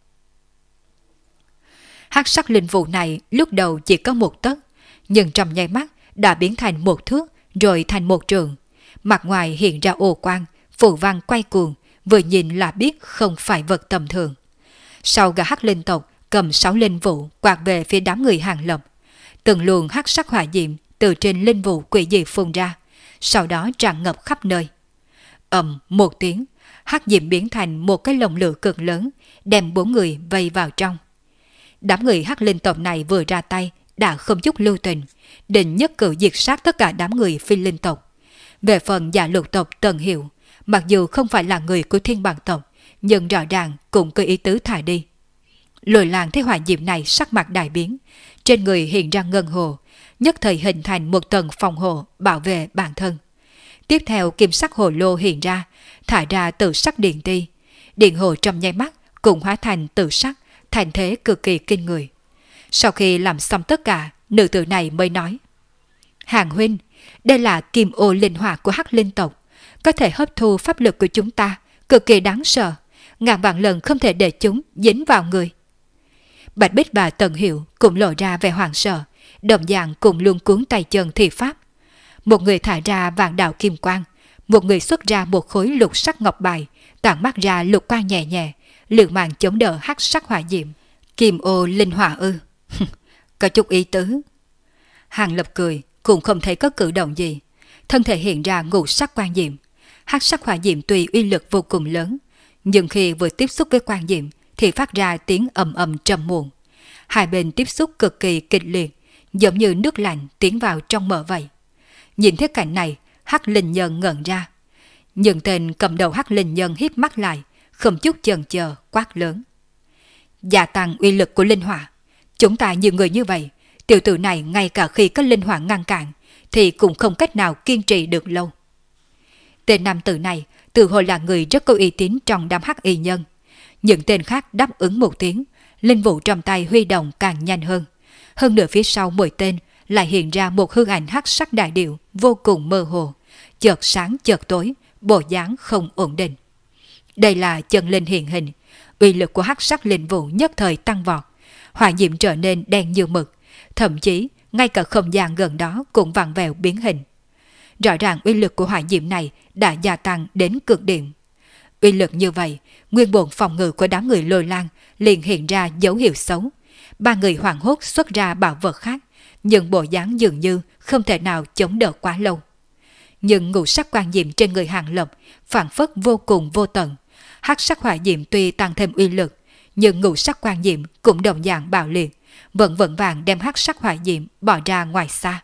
Hắc sắc linh vụ này lúc đầu chỉ có 1 tấc, nhưng trong nháy mắt đã biến thành 1 thước rồi thành 1 trượng. Mặt ngoài hiện ra ô quang, phù văn quay cuồng, vừa nhìn là biết không phải vật tầm thường. Sau gã Hắc Linh tộc cầm 6 linh vụ quạt về phía đám người Hàng Lập. Từng luồng hắc sắc hỏa diệm từ trên linh vụ quỷ dị phun ra, sau đó tràn ngập khắp nơi. Ầm một tiếng, hắc diệm biến thành một cái lồng lửa cực lớn, đem 4 người vây vào trong. Đám người Hắc Linh tộc này vừa ra tay đã không chút lưu tình, định nhất cử diệt sát tất cả đám người phi linh tộc. Về phần Dạ Lục tộc Tần Hiệu, mặc dù không phải là người của Thiên Bằng tộc, nhưng rõ ràng cũng có ý tứ thải đi. Lôi Lang thấy hỏa diệm này sắc mặt đại biến, trên người hiện ra ngân hồ, nhất thời hình thành một tầng phòng hộ bảo vệ bản thân. Tiếp theo kim sắc hồ lô hiện ra, thả ra tự sắc điện ti. Điện hồ trong nháy mắt cũng hóa thành tự sắc, thành thế cực kỳ kinh người. Sau khi làm xong tất cả, nữ tử này mới nói: Hàng huynh, đây là kim ô linh hỏa của Hắc Linh tộc, có thể hấp thu pháp lực của chúng ta, cực kỳ đáng sợ, ngàn vạn lần không thể để chúng dính vào người. Bạch Bích và Tần Hiệu cũng lộ ra vẻ hoảng sợ, đồng dạng cùng luôn cuốn tay chân thi pháp. Một người thả ra vạn đạo kim quang, một người xuất ra một khối lục sắc ngọc bài, tản mắt ra lục quang nhẹ nhẹ, liều mạng chống đỡ hắc sắc hỏa diệm. Kim ô linh hỏa ư? Có chút ý tứ. Hàng Lập cười, cũng không thấy có cử động gì, thân thể hiện ra ngũ sắc quang diệm. Hắc sắc hỏa diệm tuy uy lực vô cùng lớn, nhưng khi vừa tiếp xúc với quang diệm thì phát ra tiếng ầm ầm trầm muộn. Hai bên tiếp xúc cực kỳ kịch liệt, giống như nước lạnh tiến vào trong mỡ vậy. Nhìn thấy cảnh này, Hắc Linh Nhân ngẩn ra. Nhưng tên cầm đầu Hắc Linh Nhân híp mắt lại, không chút chần chờ quát lớn: gia tăng uy lực của linh hỏa. Chúng ta nhiều người như vậy, tiểu tử này ngay cả khi có linh hỏa ngăn cản thì cũng không cách nào kiên trì được lâu. Tên nam tử này tự hồ là người rất có uy tín trong đám hắc y nhân. Những tên khác đáp ứng một tiếng, linh vụ trong tay huy động càng nhanh hơn. Hơn nữa phía sau mỗi tên lại hiện ra một hư ảnh hắc sắc đại điệu vô cùng mơ hồ, chợt sáng chợt tối, bộ dáng không ổn định. Đây là chân linh hiện hình, uy lực của hắc sắc linh vụ nhất thời tăng vọt, hỏa diệm trở nên đen như mực, thậm chí ngay cả không gian gần đó cũng vặn vẹo biến hình. Rõ ràng uy lực của hỏa diệm này đã gia tăng đến cực điểm. Uy lực như vậy, nguyên bổn phòng ngự của đám người Lôi Lang liền hiện ra dấu hiệu xấu. Ba người hoảng hốt xuất ra bảo vật khác, nhưng bộ dáng dường như không thể nào chống đỡ quá lâu. Nhưng ngũ sắc quan diệm trên người Hàng Lập phảng phất vô cùng vô tận. Hắc sắc hỏa diệm tuy tăng thêm uy lực, nhưng ngũ sắc quan diệm cũng đồng dạng bạo liệt, vẫn vững vàng đem hắc sắc hỏa diệm bỏ ra ngoài xa.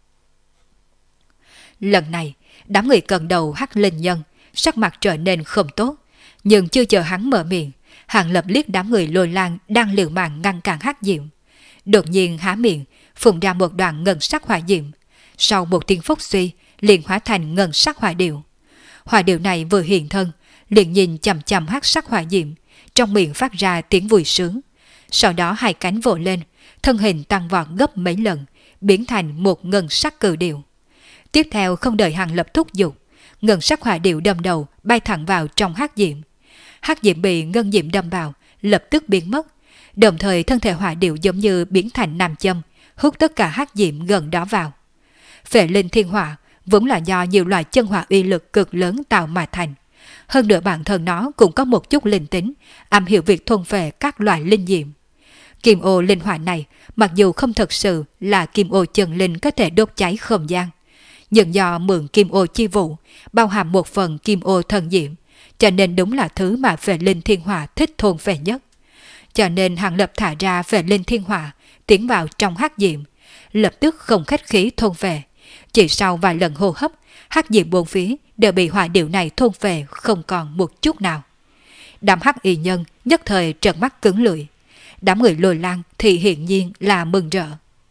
Lần này, đám người cầm đầu hắc linh nhân sắc mặt trở nên không tốt, nhưng chưa chờ hắn mở miệng, Hàng Lập liếc đám người Lôi Lang đang liều mạng ngăn cản hắc diệm, đột nhiên há miệng phun ra một đoạn ngân sắc hỏa diệm, sau một tiếng phốc suy liền hóa thành ngân sắc hỏa điệu. Hỏa điệu này vừa hiện thân liền nhìn chằm chằm hắc sắc hỏa diệm, trong miệng phát ra tiếng vui sướng. Sau đó hai cánh vỗ lên, thân hình tăng vọt gấp mấy lần, biến thành một ngân sắc cự điệu. Tiếp theo không đợi Hàng Lập thúc giục, ngân sắc hỏa điệu đâm đầu bay thẳng vào trong hắc diệm. Hắc diệm bị ngân diệm đâm vào, lập tức biến mất, đồng thời thân thể hỏa điệu giống như biến thành nam châm, hút tất cả hắc diệm gần đó vào. Phệ linh thiên hỏa vốn là do nhiều loại chân hỏa uy lực cực lớn tạo mà thành. Hơn nữa bản thân nó cũng có một chút linh tính, am hiểu việc thôn phệ các loại linh diệm. Kim ô linh hỏa này mặc dù không thực sự là kim ô chân linh có thể đốt cháy không gian, nhưng do mượn kim ô chi vụ, bao hàm một phần kim ô thần diệm, cho nên đúng là thứ mà phệ linh thiên hỏa thích thôn phệ nhất. Cho nên Hàng Lập thả ra phệ linh thiên hỏa tiến vào trong hắc diệm, lập tức không khách khí thôn phệ. Chỉ sau vài lần hô hấp, hắc diệm bốn phía đều bị hỏa điệu này thôn phệ không còn một chút nào. Đám hắc y nhân nhất thời trợn mắt cứng lưỡi, đám người Lôi Lang thì hiển nhiên là mừng rỡ.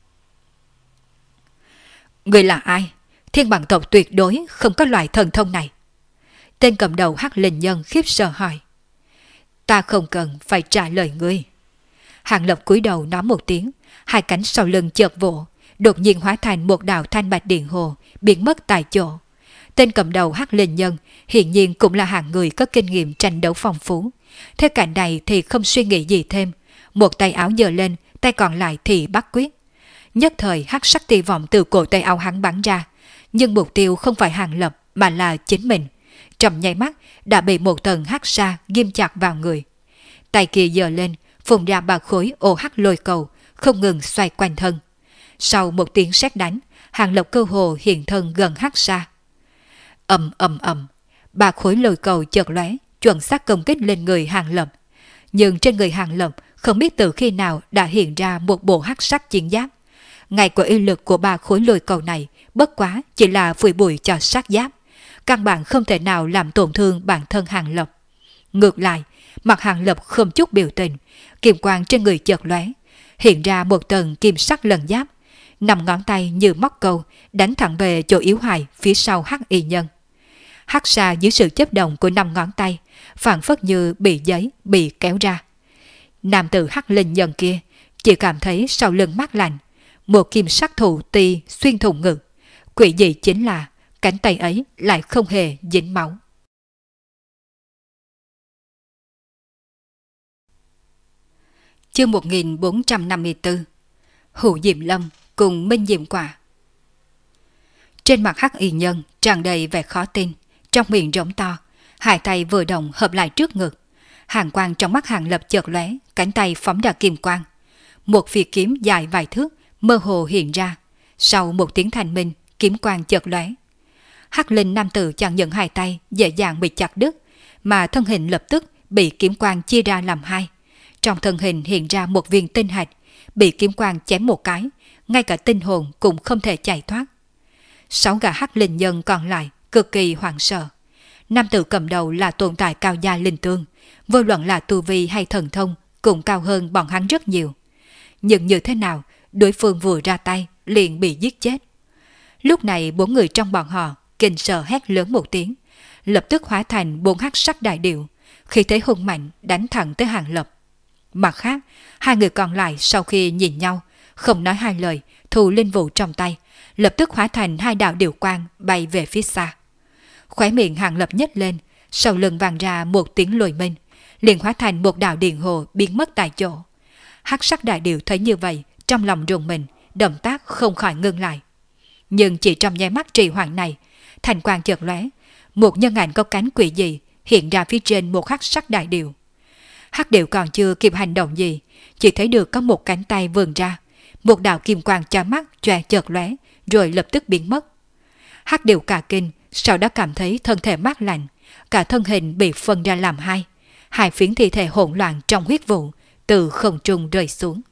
Người là ai? Thiên Bằng tộc tuyệt đối không có loại thần thông này. Tên cầm đầu hắc linh nhân khiếp sợ hỏi. Ta không cần phải trả lời ngươi. Hàng Lập cúi đầu nói một tiếng, hai cánh sau lưng chợt vỗ, đột nhiên hóa thành một đạo thanh bạch điện hồ, biến mất tại chỗ. Tên cầm đầu hắc linh nhân hiển nhiên cũng là hạng người có kinh nghiệm tranh đấu phong phú. Thế cảnh này thì không suy nghĩ gì thêm, một tay áo giơ lên, tay còn lại thì bắt quyết. Nhất thời hắc sắc tia vọng từ cổ tay áo hắn bắn ra, nhưng mục tiêu không phải Hàng Lập mà là chính mình. Trong nháy mắt đã bị một tầng hắc sa ghim chặt vào người. Tay kia giơ lên, phun ra ba khối ô hắc lôi cầu, không ngừng xoay quanh thân. Sau một tiếng sét đánh, Hàng Lập cơ hồ hiện thân gần hắc sa. Ầm ầm ầm, ba khối lôi cầu chợt lóe, chuẩn xác công kích lên người Hàng Lập. Nhưng trên người Hàng Lập không biết từ khi nào đã hiện ra một bộ hắc sắc chiến giáp. Ngay của uy lực của ba khối lôi cầu này bất quá chỉ là phủi bụi cho sát giáp, căn bản không thể nào làm tổn thương bản thân Hàng Lập. Ngược lại, mặt Hàng Lập không chút biểu tình, kim quang trên người chợt lóe, hiện ra một tầng kim sắc lân giáp, 5 ngón tay như móc câu đánh thẳng về chỗ yếu hại phía sau hắc y nhân. Hắc sa dưới sự chấp động của 5 ngón tay phảng phất như bị giấy bị kéo ra. Nam tử hắc linh nhân kia chỉ cảm thấy sau lưng mát lạnh, một kim sắc thủ ti xuyên thủng ngực. Quỷ dị chính là cánh tay ấy lại không hề dính máu. Chương 1454 Hữu Diệm Lâm cùng Minh Diệm Quả. Trên mặt hắc y nhân tràn đầy vẻ khó tin, trong miệng rỗng to, hai tay vừa động hợp lại trước ngực. Hàn quang trong mắt Hàng Lập chợt lóe, cánh tay phóng ra kim quang. Một phi kiếm dài vài thước mơ hồ hiện ra. Sau một tiếng thanh minh, kiếm quang chợt lóe. Hắc linh nam tử chẳng những hai tay dễ dàng bị chặt đứt, mà thân hình lập tức bị kiếm quang chia ra làm hai. Trong thân hình hiện ra một viên tinh hạch, bị kiếm quang chém một cái, ngay cả tinh hồn cũng không thể chạy thoát. 6 gã hắc linh nhân còn lại cực kỳ hoảng sợ. Nam tử cầm đầu là tồn tại cao gia linh tương, vô luận là tu vi hay thần thông cũng cao hơn bọn hắn rất nhiều. Nhưng như thế nào, đối phương vừa ra tay liền bị giết chết. Lúc này 4 người trong bọn họ kinh sợ hét lớn một tiếng, lập tức hóa thành 4 hắc sắc đại điểu, khi thế hung mạnh đánh thẳng tới Hàng Lập. Mặt khác, 2 người còn lại sau khi nhìn nhau, không nói hai lời, thu linh vụ trong tay, lập tức hóa thành 2 đạo điểu quang bay về phía xa. Khóe miệng Hàng Lập nhếch lên, sau lưng vang ra một tiếng lôi minh, liền hóa thành một đạo điện hồ biến mất tại chỗ. Hắc sắc đại điểu thấy như vậy, trong lòng rùng mình, động tác không khỏi ngưng lại. Nhưng chỉ trong nháy mắt trì hoãn này, thành quang chợt lóe, một nhân ảnh có cánh quỷ dị hiện ra phía trên một hắc sắc đại điểu. Hắc điểu còn chưa kịp hành động gì, chỉ thấy được có một cánh tay vươn ra, một đạo kim quang chói mắt chòe chợt lóe, rồi lập tức biến mất. Hắc điểu cả kinh, sau đó cảm thấy thân thể mát lạnh, cả thân hình bị phân ra làm hai, 2 phiến thi thể hỗn loạn trong huyết vụ từ không trung rơi xuống.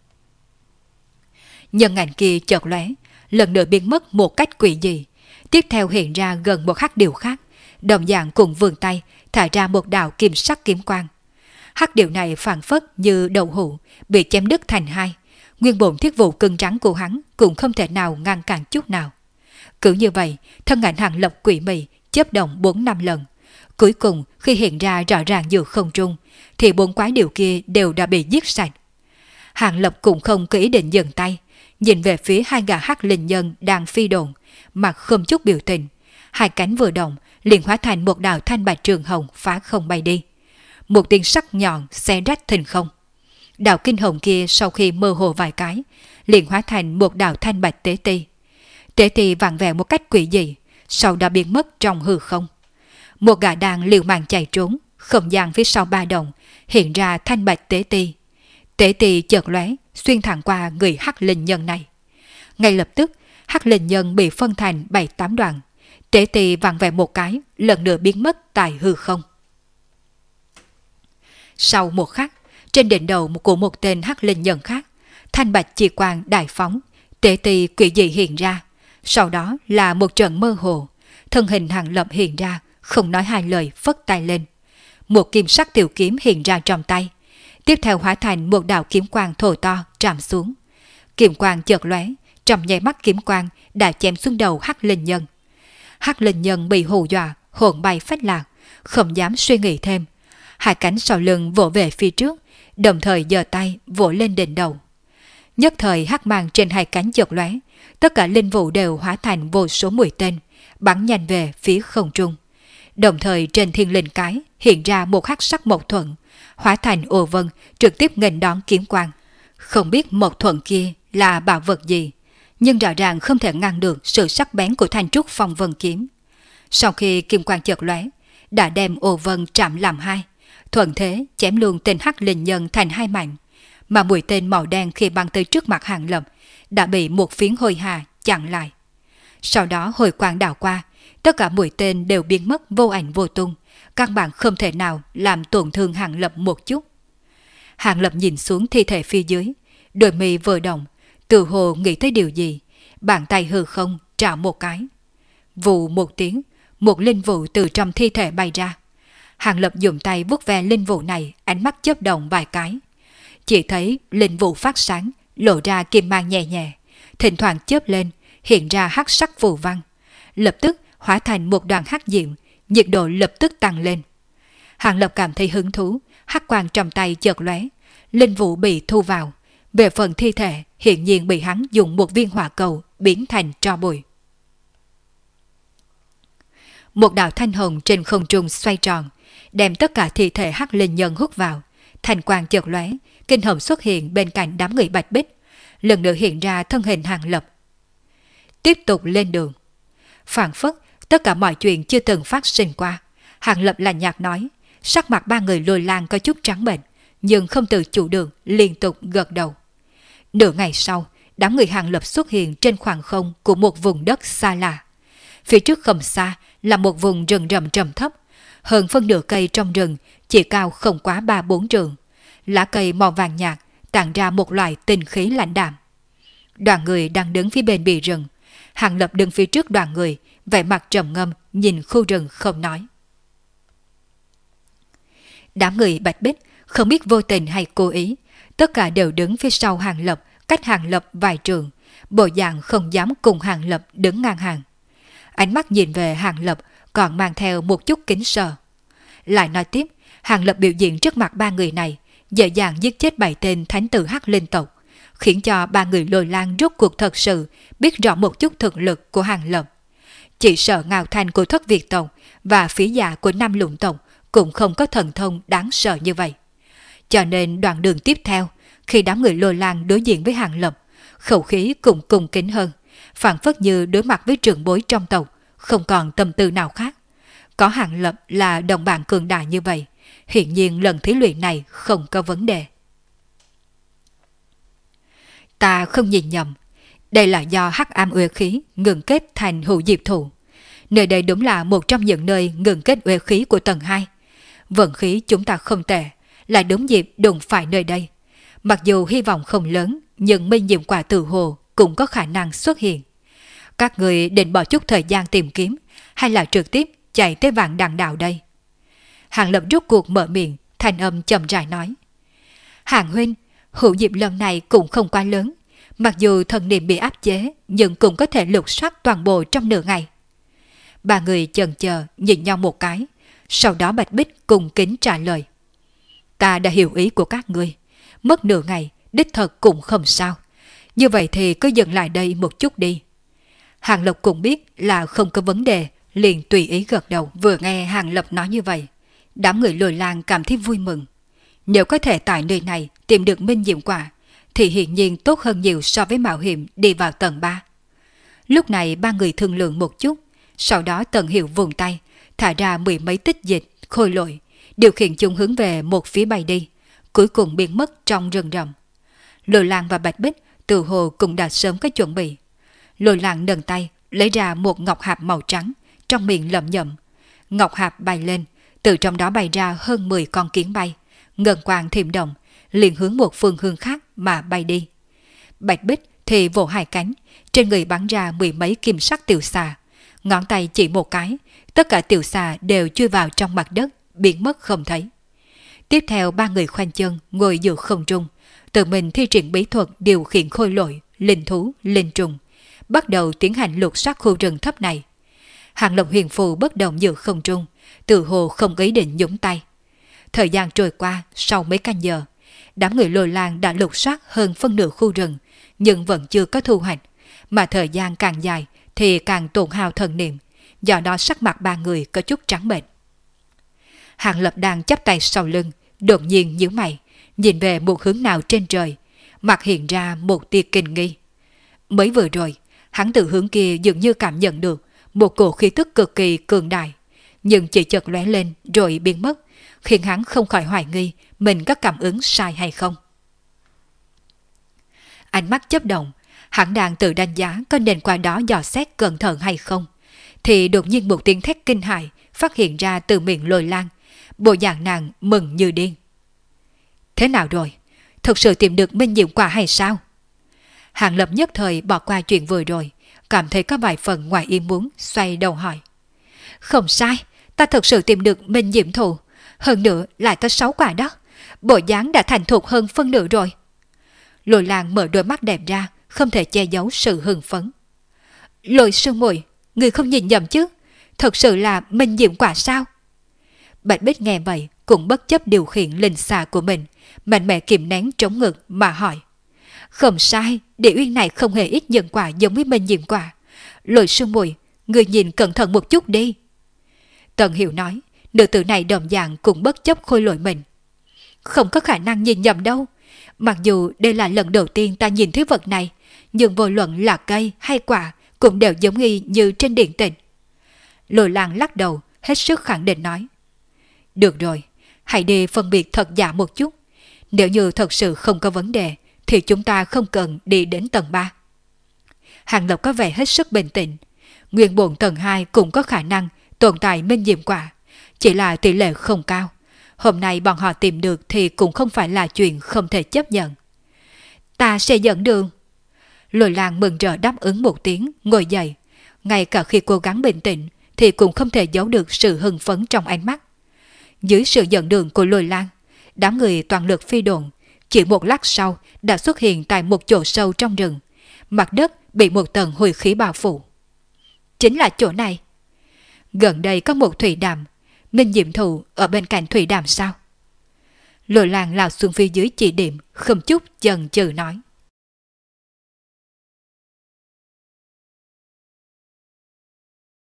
Nhân ảnh kia chợt lóe, lần nữa biến mất một cách quỷ dị, tiếp theo hiện ra gần một hắc điểu khác, đồng dạng cùng vươn tay thả ra một đạo kim sắc kiếm quang. Hắc điểu này phảng phất như đậu hũ bị chém đứt thành hai, nguyên bổn thiết vụ cứng rắn của hắn cũng không thể nào ngăn cản chút nào. Cứ như vậy, thân ảnh Hàng Lập quỷ mị chớp động 4-5 lần. Cuối cùng khi hiện ra rõ ràng giữa không trung, thì 4 quái điểu kia đều đã bị giết sạch. Hàng Lập cũng không có ý định dừng tay, nhìn về phía 2 gã hắc linh nhân đang phi độn, mặt không chút biểu tình, 2 cánh vừa động liền hóa thành một đạo thanh bạch trường hồng phá không bay đi. Một tiếng sắc nhọn xé rách thình không. Đạo kinh hồng kia sau khi mơ hồ vài cái, liền hóa thành một đạo thanh bạch tế ti. Tế ti vặn vẹo một cách quỷ dị, sau đó biến mất trong hư không. Một gã đang liều mạng chạy trốn, không gian phía sau 3 đồng hiện ra thanh bạch tế ti. Tế ti chợt lóe xuyên thẳng qua người hắc linh nhân này. Ngay lập tức, hắc linh nhân bị phân thành 7-8 đoạn. Tế ti vặn vẹo một cái, lần nữa biến mất tại hư không. Sau một khắc, trên đỉnh đầu của một tên hắc linh nhân khác, thanh bạch chi quang đại phóng, tế ti quỷ dị hiện ra. Sau đó là một trận mơ hồ, thân hình Hàng Lập hiện ra, không nói hai lời phất tay lên. Một kim sắc tiểu kiếm hiện ra trong tay, tiếp theo hóa thành một đạo kiếm quang thô to trảm xuống. Kiếm quang chợt lóe, trong nháy mắt kiếm quang đã chém xuống đầu hắc linh nhân. Hắc linh nhân bị hù dọa, hồn bay phách lạc, không dám suy nghĩ thêm. 2 cánh sau lưng vỗ về phía trước, đồng thời giơ tay vỗ lên đỉnh đầu. Nhất thời hắc mang trên 2 cánh chợt lóe, tất cả linh vụ đều hóa thành vô số mũi tên, bắn nhanh về phía không trung. Đồng thời trên thiên linh cái hiện ra một hắc sắc mộc thuận, hóa thành ô vân trực tiếp nghênh đón kiếm quang. Không biết mộc thuận kia là bảo vật gì, nhưng rõ ràng không thể ngăn được sự sắc bén của thanh trúc phong vân kiếm. Sau khi kim quang chợt lóe, đã đem ô vân chạm làm hai, thuận thế chém luôn tên hắc linh nhân thành 2 mảnh, mà mũi tên màu đen khi bắn tới trước mặt Hàng Lập đã bị một phiến hôi hà chặn lại. Sau đó hồi quang đảo qua, tất cả mũi tên đều biến mất vô ảnh vô tung, căn bản không thể nào làm tổn thương Hàng Lập một chút. Hàng Lập nhìn xuống thi thể phía dưới, đôi mi vừa động, tự hồ nghĩ tới điều gì, bàn tay hư không trảo một cái. Vù một tiếng, một linh vụ từ trong thi thể bay ra. Hàng Lập dùng tay vuốt ve linh vụ này, ánh mắt chớp động vài cái. Chỉ thấy linh vụ phát sáng, lộ ra kim mang nhẹ nhẹ, thỉnh thoảng chớp lên, hiện ra hắc sắc phù văn. Lập tức hóa thành một đoàn hắc diệm, nhiệt độ lập tức tăng lên. Hàng Lập cảm thấy hứng thú, hắc quang trong tay chợt lóe, linh vụ bị thu vào. Về phần thi thể, hiện nhiên bị hắn dùng một viên hỏa cầu biến thành tro bụi. Một đạo thanh hồng trên không trung xoay tròn, đem tất cả thi thể hắc linh nhân hút vào. Thanh quang chợt lóe, kinh hồng xuất hiện bên cạnh đám người bạch bích, lần nữa hiện ra thân hình Hàng Lập. Tiếp tục lên đường. Phảng phất tất cả mọi chuyện chưa từng phát sinh qua, Hàng Lập lạnh nhạt nói, sắc mặt 3 người lùi lang có chút trắng bệch, nhưng không tự chủ được liên tục gật đầu. Nửa ngày sau, đám người Hàng Lập xuất hiện trên khoảng không của một vùng đất xa lạ. Phía trước không xa là một vùng rừng rậm trầm thấp, hơn phân nửa cây trong rừng chỉ cao không quá 3-4 trượng, lá cây màu vàng nhạt tản ra một loại tinh khí lãnh đạm. Đoàn người đang đứng phía bên bì rừng, Hàng Lập đứng phía trước đoàn người, vẻ mặt trầm ngâm nhìn khu rừng không nói. Đám người bạch bích không biết vô tình hay cố ý, tất cả đều đứng phía sau Hàng Lập, cách Hàng Lập vài trường, bộ dạng không dám cùng Hàng Lập đứng ngang hàng. Ánh mắt nhìn về Hàng Lập còn mang theo một chút kính sợ. Lại nói tiếp, Hàng Lập biểu diễn trước mặt ba người này, dễ dàng giết chết 7 tên thánh tử Hắc Linh tộc, khiến cho ba người Lôi Lang rốt cuộc thật sự biết rõ một chút thực lực của Hàng Lập. Chỉ sợ Ngao Thanh của Thất Việt tộc và phía dạ của Nam Lũng tộc cũng không có thần thông đáng sợ như vậy. Cho nên đoạn đường tiếp theo, khi đám người Lôi Lang đối diện với Hàng Lập, khẩu khí cũng cùng kính hơn, phảng phất như đối mặt với trưởng bối trong tộc, không còn tâm tư nào khác. Có Hàng Lập là đồng bạn cường đại như vậy, hiển nhiên lần thí luyện này không có vấn đề. Ta không nhìn nhầm, đây là do hắc ám uế khí ngừng kết thành hữu diệp thủ. Nơi đây đúng là một trong những nơi ngừng kết uế khí của tầng 2. Vận khí chúng ta không tệ, lại đúng dịp đụng phải nơi đây. Mặc dù hy vọng không lớn, nhưng minh diệm quả tử hồ cũng có khả năng xuất hiện. Các người định bỏ chút thời gian tìm kiếm, hay là trực tiếp chạy tới Vạn Đằng Đảo đây? Hàng Lập rút cuộc mở miệng, thanh âm chậm rãi nói. Hàng huynh, hữu diệp lần này cũng không quá lớn. Mặc dù thần niệm bị áp chế, nhưng cũng có thể lục soát toàn bộ trong nửa ngày. Ba người chần chờ nhìn nhau một cái, sau đó Bạch Bích cùng kính trả lời. Ta đã hiểu ý của các ngươi, mất nửa ngày, đích thật cũng không sao. Như vậy thì cứ dừng lại đây một chút đi. Hàng Lập cũng biết là không có vấn đề, liền tùy ý gật đầu. Vừa nghe Hàng Lập nói như vậy, đám người Lôi Lang cảm thấy vui mừng. Nếu có thể tại nơi này tìm được minh diệm quả, thì hiển nhiên tốt hơn nhiều so với mạo hiểm đi vào tầng 3. Lúc này ba người thương lượng một chút, sau đó Tần Hiểu vùng tay, thả ra 10 mấy tích dịch, khôi lội, điều khiển chúng hướng về một phía bay đi, cuối cùng biến mất trong rừng rậm. Lôi Lang và Bạch Bích từ hồ cũng đã sớm có chuẩn bị. Lôi Lang nâng tay, lấy ra một ngọc hạp màu trắng, trong miệng lẩm nhẩm. Ngọc hạp bay lên, từ trong đó bay ra hơn 10 con kiến bay, ngân quang thiểm động, liền hướng một phương hướng khác mà bay đi. Bạch Bích thì vỗ hai cánh, trên người bắn ra 10 mấy kim sắc tiểu xà, ngón tay chỉ một cái, tất cả tiểu xà đều chui vào trong mặt đất, biến mất không thấy. Tiếp theo ba người khoanh chân ngồi giữa không trung, tự mình thi triển bí thuật điều khiển khôi lội, linh thú, linh trùng, bắt đầu tiến hành lục soát khu rừng thấp này. Hàng Lập huyền phù bất động giữa không trung, tự hồ không ý định nhúng tay. Thời gian trôi qua, sau mấy canh giờ, đám người Lôi Lang đã lục soát hơn phân nửa khu rừng, nhưng vẫn chưa có thu hoạch, mà thời gian càng dài thì càng tổn hao thần niệm, do đó sắc mặt ba người có chút trắng bệch. Hàng Lập đang chắp tay sau lưng, đột nhiên nhíu mày, nhìn về một hướng nào trên trời, mặt hiện ra một tia kinh nghi. Mới vừa rồi, hắn từ hướng kia dường như cảm nhận được một cổ khí tức cực kỳ cường đại, nhưng chỉ chợt lóe lên rồi biến mất, khiến hắn không khỏi hoài nghi mình có cảm ứng sai hay không. Ánh mắt chớp động, hắn đang tự đánh giá có nên qua đó dò xét cẩn thận hay không, thì đột nhiên một tiếng thét kinh hãi phát hiện ra từ miệng Lôi Lang, bộ dạng nàng mừng như điên. Thế nào rồi? Thực sự tìm được minh diệm quả hay sao? Hàng Lập nhất thời bỏ qua chuyện vừa rồi, cảm thấy có vài phần ngoài ý muốn, xoay đầu hỏi. Không sai, ta thực sự tìm được minh diệm thụ, hơn nữa lại có 6 quả đó, bộ dáng đã thành thục hơn phân nửa rồi. Lôi Lang mở đôi mắt đẹp ra, không thể che giấu sự hưng phấn. Lôi sư muội, người không nhìn nhầm chứ, thật sự là minh diệm quả sao? Bạch Bích nghe vậy cũng bất chấp điều khiển linh xà của mình, mạnh mẽ kìm nén trống ngực mà hỏi. Không sai, địa uyên này không hề ít nhân quả giống với minh diệm quả. Lôi sư muội, người nhìn cẩn thận một chút đi. Tần Hiểu nói, nữ tử này đồng dạng cũng bất chấp khôi lỗi mình. Không có khả năng nhìn nhầm đâu. Mặc dù đây là lần đầu tiên ta nhìn thấy vật này, nhưng vô luận là cây hay quả cũng đều giống y như trên điện tịch. Lôi Lang lắc đầu, hết sức khẳng định nói. Được rồi, hãy đi phân biệt thật giả một chút. Nếu như thật sự không có vấn đề, thì chúng ta không cần đi đến tầng 3. Hàng Lập có vẻ hết sức bình tĩnh. Nguyên bổn tầng 2 cũng có khả năng tồn tại minh diệm quả, chỉ là tỷ lệ không cao. Hôm nay bọn họ tìm được thì cũng không phải là chuyện không thể chấp nhận. Ta sẽ dẫn đường. Lôi Lang mừng rỡ đáp ứng một tiếng, ngồi dậy. Ngay cả khi cố gắng bình tĩnh thì cũng không thể giấu được sự hưng phấn trong ánh mắt. Dưới sự dẫn đường của Lôi Lang, đám người toàn lực phi độn, chỉ một lát sau đã xuất hiện tại một chỗ sâu trong rừng. Mặt đất bị một tầng hôi khí bao phủ. Chính là chỗ này. Gần đây có một thủy đàm. Ninh Diệm Thụ ở bên cạnh thủy đàm sao? Lộ Lan lao xuống phía dưới chỉ điểm, không chút chần chừ nói.